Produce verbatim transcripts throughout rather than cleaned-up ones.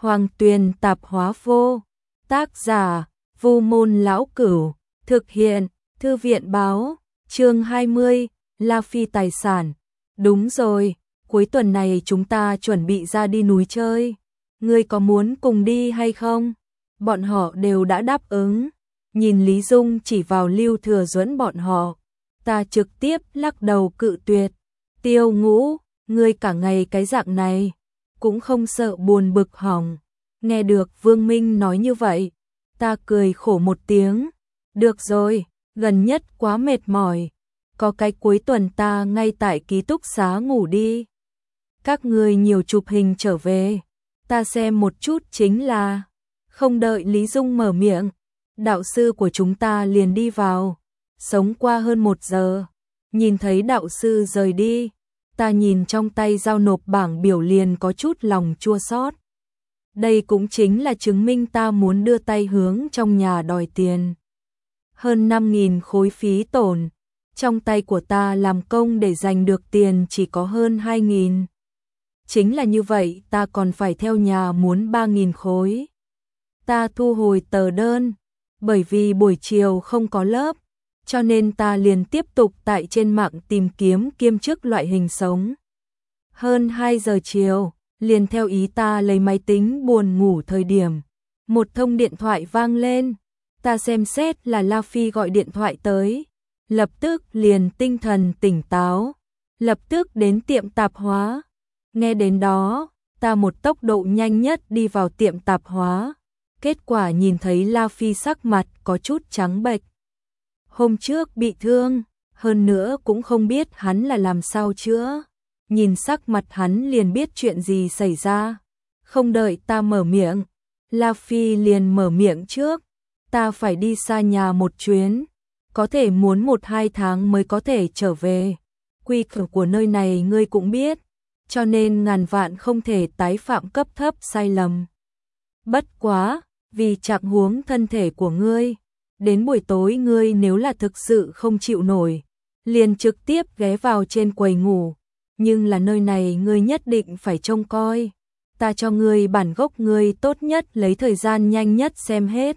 Hoàng Tuyền tạp hóa vô. Tác giả, Vu Môn Lão Cửu. Thực hiện, Thư viện báo. Chương hai mươi, La Phi tài sản. Đúng rồi, cuối tuần này chúng ta chuẩn bị ra đi núi chơi. Ngươi có muốn cùng đi hay không? Bọn họ đều đã đáp ứng. Nhìn Lý Dung chỉ vào Lưu Thừa Duẫn bọn họ, ta trực tiếp lắc đầu cự tuyệt. Tiêu Ngũ, ngươi cả ngày cái dạng này, cũng không sợ buồn bực hỏng. Nghe được Vương Minh nói như vậy, ta cười khổ một tiếng. Được rồi, gần nhất quá mệt mỏi, có cái cuối tuần ta ngay tại ký túc xá ngủ đi. Các ngươi nhiều chụp hình trở về, ta xem một chút chính là. Không đợi Lý Dung mở miệng, đạo sư của chúng ta liền đi vào. Sống qua hơn một giờ, nhìn thấy đạo sư rời đi, ta nhìn trong tay giao nộp bảng biểu liền có chút lòng chua xót. Đây cũng chính là chứng minh ta muốn đưa tay hướng trong nhà đòi tiền. Hơn năm nghìn khối phí tổn, trong tay của ta làm công để giành được tiền chỉ có hơn hai nghìn. Chính là như vậy ta còn phải theo nhà muốn ba nghìn khối. Ta thu hồi tờ đơn, bởi vì buổi chiều không có lớp, cho nên ta liền tiếp tục tại trên mạng tìm kiếm kiêm chức loại hình sống. Hơn hai giờ chiều, liền theo ý ta lấy máy tính buồn ngủ thời điểm. Một thông điện thoại vang lên, ta xem xét là La Phi gọi điện thoại tới. Lập tức liền tinh thần tỉnh táo, lập tức đến tiệm tạp hóa. Nghe đến đó, ta một tốc độ nhanh nhất đi vào tiệm tạp hóa. Kết quả nhìn thấy La Phi sắc mặt có chút trắng bệch. Hôm trước bị thương, hơn nữa cũng không biết hắn là làm sao chữa. Nhìn sắc mặt hắn liền biết chuyện gì xảy ra. Không đợi ta mở miệng, La Phi liền mở miệng trước. Ta phải đi xa nhà một chuyến, có thể muốn một hai tháng mới có thể trở về. Quy củ của nơi này ngươi cũng biết, cho nên ngàn vạn không thể tái phạm cấp thấp sai lầm. Bất quá, vì trạng huống thân thể của ngươi, đến buổi tối ngươi nếu là thực sự không chịu nổi, liền trực tiếp ghé vào trên quầy ngủ. Nhưng là nơi này ngươi nhất định phải trông coi. Ta cho ngươi bản gốc, ngươi tốt nhất lấy thời gian nhanh nhất xem hết.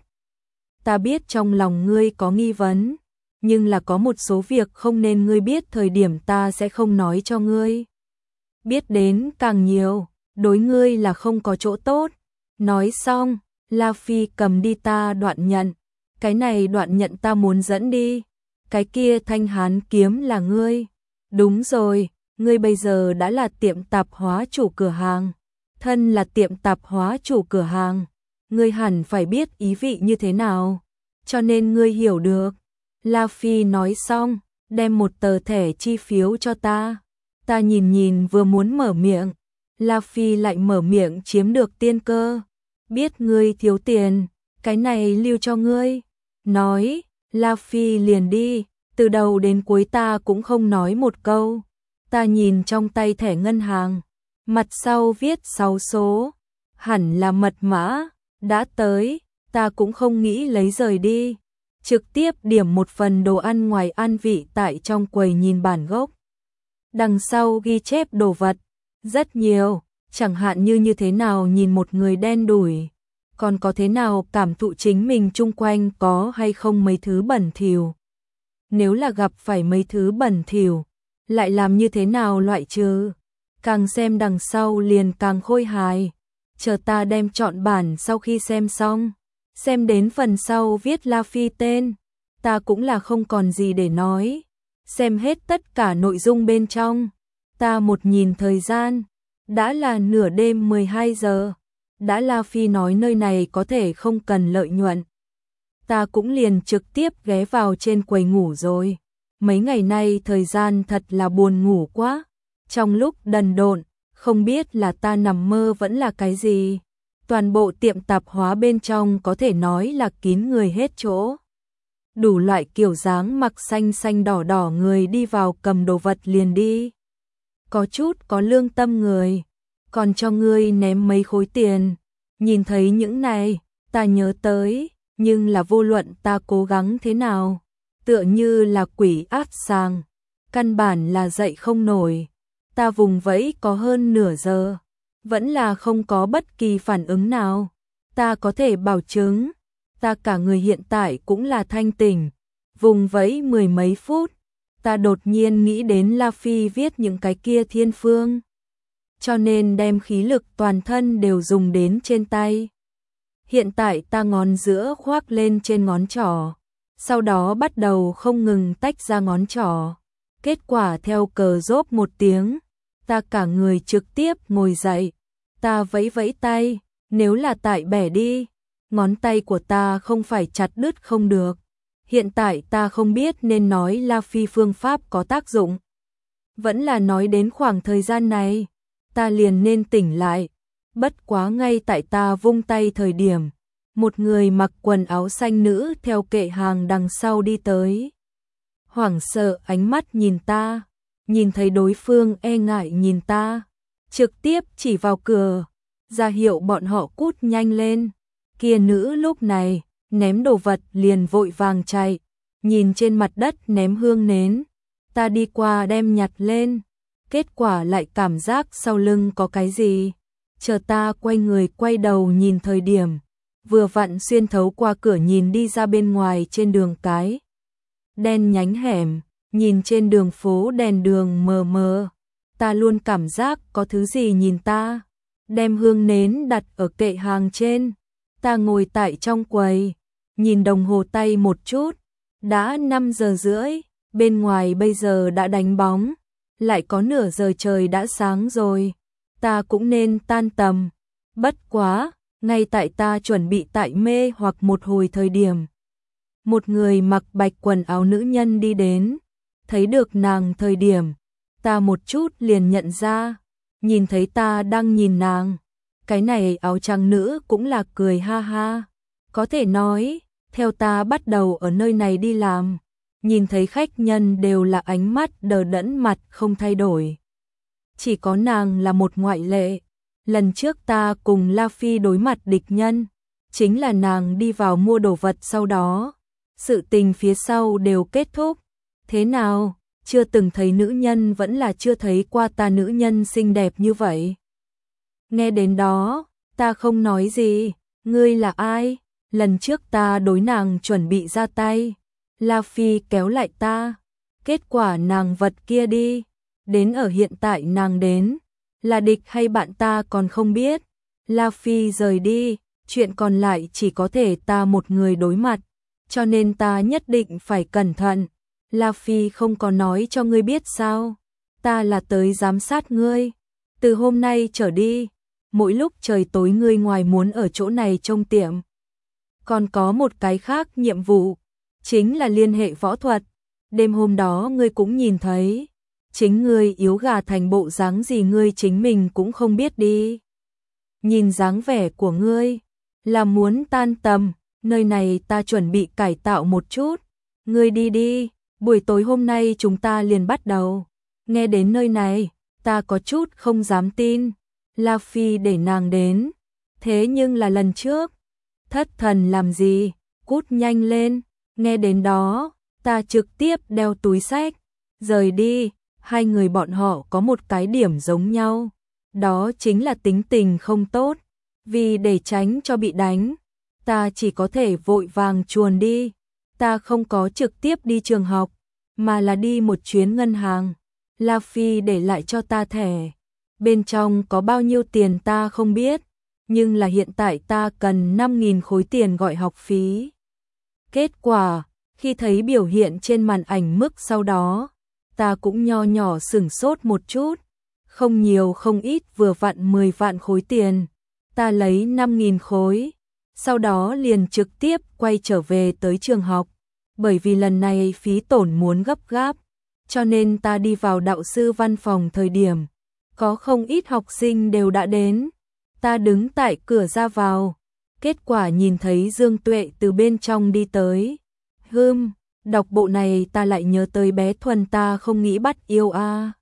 Ta biết trong lòng ngươi có nghi vấn, nhưng là có một số việc không nên ngươi biết thời điểm ta sẽ không nói cho ngươi. Biết đến càng nhiều, đối ngươi là không có chỗ tốt. Nói xong, La Phi cầm đi ta đoạn nhận. Cái này đoạn nhận ta muốn dẫn đi. Cái kia thanh hán kiếm là ngươi. Đúng rồi, ngươi bây giờ đã là tiệm tạp hóa chủ cửa hàng. Thân là tiệm tạp hóa chủ cửa hàng, ngươi hẳn phải biết ý vị như thế nào, cho nên ngươi hiểu được. La Phi nói xong, đem một tờ thẻ chi phiếu cho ta. Ta nhìn nhìn vừa muốn mở miệng, La Phi lại mở miệng chiếm được tiên cơ. Biết ngươi thiếu tiền, cái này lưu cho ngươi. Nói, La Phi liền đi, từ đầu đến cuối ta cũng không nói một câu. Ta nhìn trong tay thẻ ngân hàng, mặt sau viết sáu số, hẳn là mật mã. Đã tới, ta cũng không nghĩ lấy rời đi, trực tiếp điểm một phần đồ ăn ngoài ăn vị tại trong quầy nhìn bản gốc. Đằng sau ghi chép đồ vật, rất nhiều, chẳng hạn như như thế nào nhìn một người đen đủi, còn có thế nào cảm thụ chính mình chung quanh có hay không mấy thứ bẩn thỉu. Nếu là gặp phải mấy thứ bẩn thỉu, lại làm như thế nào loại trừ. Càng xem đằng sau liền càng khôi hài. Chờ ta đem chọn bản sau khi xem xong, xem đến phần sau viết La Phi tên, ta cũng là không còn gì để nói. Xem hết tất cả nội dung bên trong, ta một nhìn thời gian, đã là nửa đêm mười hai giờ. Đã La Phi nói nơi này có thể không cần lợi nhuận, ta cũng liền trực tiếp ghé vào trên quầy ngủ rồi. Mấy ngày nay thời gian thật là buồn ngủ quá. Trong lúc đần độn, không biết là ta nằm mơ vẫn là cái gì. Toàn bộ tiệm tạp hóa bên trong có thể nói là kín người hết chỗ. Đủ loại kiểu dáng mặc xanh xanh đỏ đỏ người đi vào cầm đồ vật liền đi. Có chút có lương tâm người, còn cho ngươi ném mấy khối tiền. Nhìn thấy những này, ta nhớ tới, nhưng là vô luận ta cố gắng thế nào, tựa như là quỷ áp sàng, căn bản là dậy không nổi. Ta vùng vẫy có hơn nửa giờ, vẫn là không có bất kỳ phản ứng nào. Ta có thể bảo chứng, ta cả người hiện tại cũng là thanh tỉnh, vùng vẫy mười mấy phút, ta đột nhiên nghĩ đến La Phi viết những cái kia thiên phương. Cho nên đem khí lực toàn thân đều dùng đến trên tay. Hiện tại ta ngón giữa khoác lên trên ngón trỏ, sau đó bắt đầu không ngừng tách ra ngón trỏ. Kết quả theo cờ rốp một tiếng, ta cả người trực tiếp ngồi dậy, ta vẫy vẫy tay, nếu là tại bẻ đi, ngón tay của ta không phải chặt đứt không được. Hiện tại ta không biết nên nói La Phi phương pháp có tác dụng, vẫn là nói đến khoảng thời gian này, ta liền nên tỉnh lại. Bất quá ngay tại ta vung tay thời điểm, một người mặc quần áo xanh nữ theo kệ hàng đằng sau đi tới. Hoảng sợ ánh mắt nhìn ta, nhìn thấy đối phương e ngại nhìn ta, trực tiếp chỉ vào cửa, ra hiệu bọn họ cút nhanh lên. Kia nữ lúc này, ném đồ vật liền vội vàng chạy, nhìn trên mặt đất ném hương nến, ta đi qua đem nhặt lên, kết quả lại cảm giác sau lưng có cái gì. Chờ ta quay người quay đầu nhìn thời điểm, vừa vặn xuyên thấu qua cửa nhìn đi ra bên ngoài trên đường cái đen nhánh hẻm, nhìn trên đường phố đèn đường mờ mờ, ta luôn cảm giác có thứ gì nhìn ta. Đem hương nến đặt ở kệ hàng trên, ta ngồi tại trong quầy, nhìn đồng hồ tay một chút, đã năm giờ rưỡi, bên ngoài bây giờ đã đánh bóng, lại có nửa giờ trời đã sáng rồi, ta cũng nên tan tầm. Bất quá, ngay tại ta chuẩn bị tại mê hoặc một hồi thời điểm, một người mặc bạch quần áo nữ nhân đi đến, thấy được nàng thời điểm, ta một chút liền nhận ra, nhìn thấy ta đang nhìn nàng, cái này áo trắng nữ cũng là cười ha ha. Có thể nói, theo ta bắt đầu ở nơi này đi làm, nhìn thấy khách nhân đều là ánh mắt đờ đẫn mặt không thay đổi. Chỉ có nàng là một ngoại lệ. Lần trước ta cùng La Phi đối mặt địch nhân, chính là nàng đi vào mua đồ vật sau đó. Sự tình phía sau đều kết thúc. Thế nào, chưa từng thấy nữ nhân vẫn là chưa thấy qua ta nữ nhân xinh đẹp như vậy. Nghe đến đó, ta không nói gì, ngươi là ai? Lần trước ta đối nàng chuẩn bị ra tay, La Phi kéo lại ta, kết quả nàng vật kia đi, đến ở hiện tại nàng đến, là địch hay bạn ta còn không biết. La Phi rời đi, chuyện còn lại chỉ có thể ta một người đối mặt, cho nên ta nhất định phải cẩn thận. La Phi không có nói cho ngươi biết sao, ta là tới giám sát ngươi, từ hôm nay trở đi, mỗi lúc trời tối ngươi ngoài muốn ở chỗ này trông tiệm. Còn có một cái khác nhiệm vụ, chính là liên hệ võ thuật, đêm hôm đó ngươi cũng nhìn thấy, chính ngươi yếu gà thành bộ dáng gì ngươi chính mình cũng không biết đi. Nhìn dáng vẻ của ngươi, là muốn tan tầm, nơi này ta chuẩn bị cải tạo một chút, ngươi đi đi, buổi tối hôm nay chúng ta liền bắt đầu. Nghe đến nơi này, ta có chút không dám tin, La Phi để nàng đến, thế nhưng là lần trước, thất thần làm gì, cút nhanh lên. Nghe đến đó, ta trực tiếp đeo túi xách, rời đi. Hai người bọn họ có một cái điểm giống nhau, đó chính là tính tình không tốt, vì để tránh cho bị đánh, ta chỉ có thể vội vàng chuồn đi. Ta không có trực tiếp đi trường học, mà là đi một chuyến ngân hàng. La Phi để lại cho ta thẻ, bên trong có bao nhiêu tiền ta không biết, nhưng là hiện tại ta cần năm nghìn khối tiền gọi học phí. Kết quả, khi thấy biểu hiện trên màn ảnh mức sau đó, ta cũng nho nhỏ sửng sốt một chút, không nhiều không ít vừa vặn mười vạn khối tiền. Ta lấy năm nghìn khối, sau đó liền trực tiếp quay trở về tới trường học, bởi vì lần này phí tổn muốn gấp gáp, cho nên ta đi vào đạo sư văn phòng thời điểm, có không ít học sinh đều đã đến. Ta đứng tại cửa ra vào, kết quả nhìn thấy Dương Tuệ từ bên trong đi tới. Hừm, đọc bộ này ta lại nhớ tới bé Thuần ta không nghĩ bắt yêu a. À.